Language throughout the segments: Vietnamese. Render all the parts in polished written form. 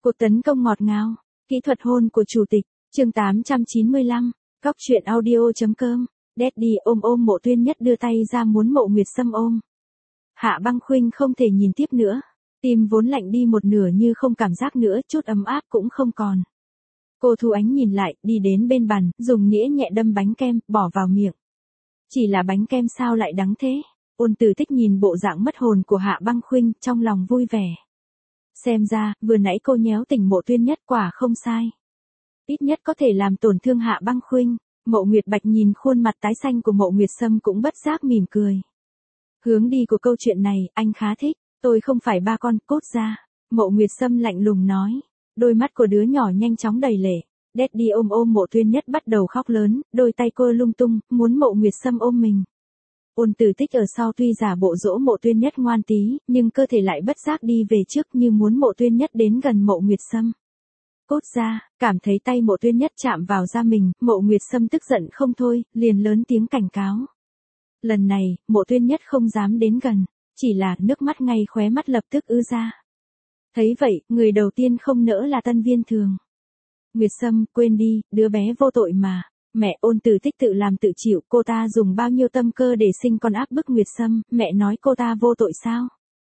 Cuộc tấn công ngọt ngào, kỹ thuật hôn của chủ tịch, chương 895, góc truyện audio.com, Daddy ôm ôm Mộ Tuyên Nhất đưa tay ra muốn Mộ Nguyệt Sâm ôm. Hạ Băng Khuynh không thể nhìn tiếp nữa, tim vốn lạnh đi một nửa như không cảm giác nữa, chút ấm áp cũng không còn. Cô Thu Ánh nhìn lại, đi đến bên bàn, dùng nĩa nhẹ đâm bánh kem, bỏ vào miệng. Chỉ là bánh kem sao lại đắng thế? Ôn Tử Tích nhìn bộ dạng mất hồn của Hạ Băng Khuynh, trong lòng vui vẻ. Xem ra, vừa nãy cô nhéo tỉnh Mộ Tuyên Nhất quả không sai. Ít nhất có thể làm tổn thương Hạ Băng Khuynh. Mộ Nguyệt Bạch nhìn khuôn mặt tái xanh của Mộ Nguyệt Sâm cũng bất giác mỉm cười. Hướng đi của câu chuyện này, anh khá thích, tôi không phải ba con, cốt ra. Mộ Nguyệt Sâm lạnh lùng nói. Đôi mắt của đứa nhỏ nhanh chóng đầy lệ. Daddy ôm ôm Mộ Tuyên Nhất bắt đầu khóc lớn, đôi tay cô lung tung, muốn Mộ Nguyệt Sâm ôm mình. Ôn Tử Tích ở sau tuy giả bộ dỗ Mộ Tuyên Nhất ngoan tí, nhưng cơ thể lại bất giác đi về trước như muốn Mộ Tuyên Nhất đến gần Mộ Nguyệt Sâm. Cốt ra, cảm thấy tay Mộ Tuyên Nhất chạm vào da mình, Mộ Nguyệt Sâm tức giận không thôi, liền lớn tiếng cảnh cáo. Lần này, Mộ Tuyên Nhất không dám đến gần, chỉ là nước mắt ngay khóe mắt lập tức ứa ra. Thấy vậy, người đầu tiên không nỡ là Tân Viên Thường. Nguyệt Sâm, quên đi, đứa bé vô tội mà. Mẹ, Ôn Tử Tích tự làm tự chịu, cô ta dùng bao nhiêu tâm cơ để sinh con áp bức Nguyệt Sâm, mẹ nói cô ta vô tội sao?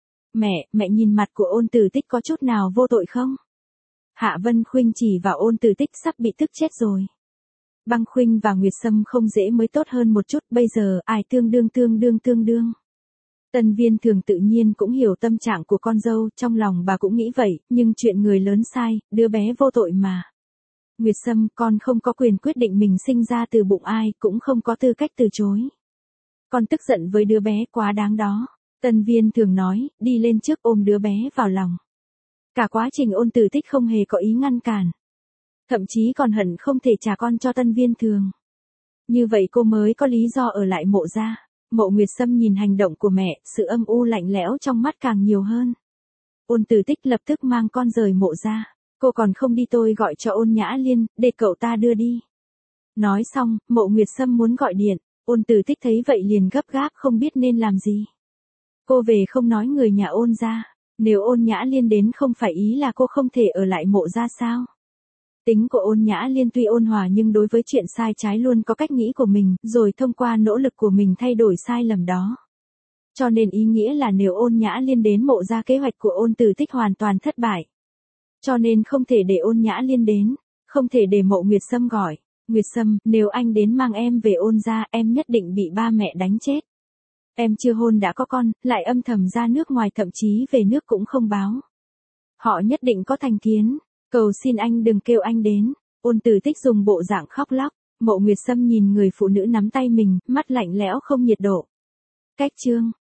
Mẹ nhìn mặt của Ôn Tử Tích có chút nào vô tội không? Hạ Vân Khuynh chỉ vào Ôn Tử Tích sắp bị tức chết rồi. Băng Khuynh và Nguyệt Sâm không dễ mới tốt hơn một chút, bây giờ ai tương đương. Tân Viên Thường tự nhiên cũng hiểu tâm trạng của con dâu, trong lòng bà cũng nghĩ vậy, nhưng chuyện người lớn sai, đứa bé vô tội mà. Nguyệt Sâm, con không có quyền quyết định mình sinh ra từ bụng ai, cũng không có tư cách từ chối. Con tức giận với đứa bé quá đáng đó. Tân Viên Thường nói, đi lên trước ôm đứa bé vào lòng. Cả quá trình Ôn Tử Tích không hề có ý ngăn cản. Thậm chí còn hận không thể trả con cho Tân Viên Thường. Như vậy cô mới có lý do ở lại Mộ gia. Mộ Nguyệt Sâm nhìn hành động của mẹ, sự âm u lạnh lẽo trong mắt càng nhiều hơn. Ôn Tử Tích lập tức mang con rời Mộ gia. Cô còn không đi tôi gọi cho Ôn Nhã Liên, để cậu ta đưa đi. Nói xong, Mộ Nguyệt Sâm muốn gọi điện, Ôn Tử Tích thấy vậy liền gấp gáp không biết nên làm gì. Cô về không nói người nhà Ôn gia, nếu Ôn Nhã Liên đến không phải ý là cô không thể ở lại Mộ gia sao? Tính của Ôn Nhã Liên tuy ôn hòa nhưng đối với chuyện sai trái luôn có cách nghĩ của mình, rồi thông qua nỗ lực của mình thay đổi sai lầm đó. Cho nên ý nghĩa là nếu Ôn Nhã Liên đến Mộ gia kế hoạch của Ôn Tử Tích hoàn toàn thất bại. Cho nên không thể để Ôn Nhã Liên đến, không thể để Mộ Nguyệt Sâm gọi. Nguyệt Sâm, nếu anh đến mang em về Ôn gia, em nhất định bị ba mẹ đánh chết. Em chưa hôn đã có con, lại âm thầm ra nước ngoài, thậm chí về nước cũng không báo. Họ nhất định có thành kiến, cầu xin anh đừng kêu anh đến. Ôn Tử Tích dùng bộ dạng khóc lóc. Mộ Nguyệt Sâm nhìn người phụ nữ nắm tay mình, mắt lạnh lẽo không nhiệt độ. Cách chương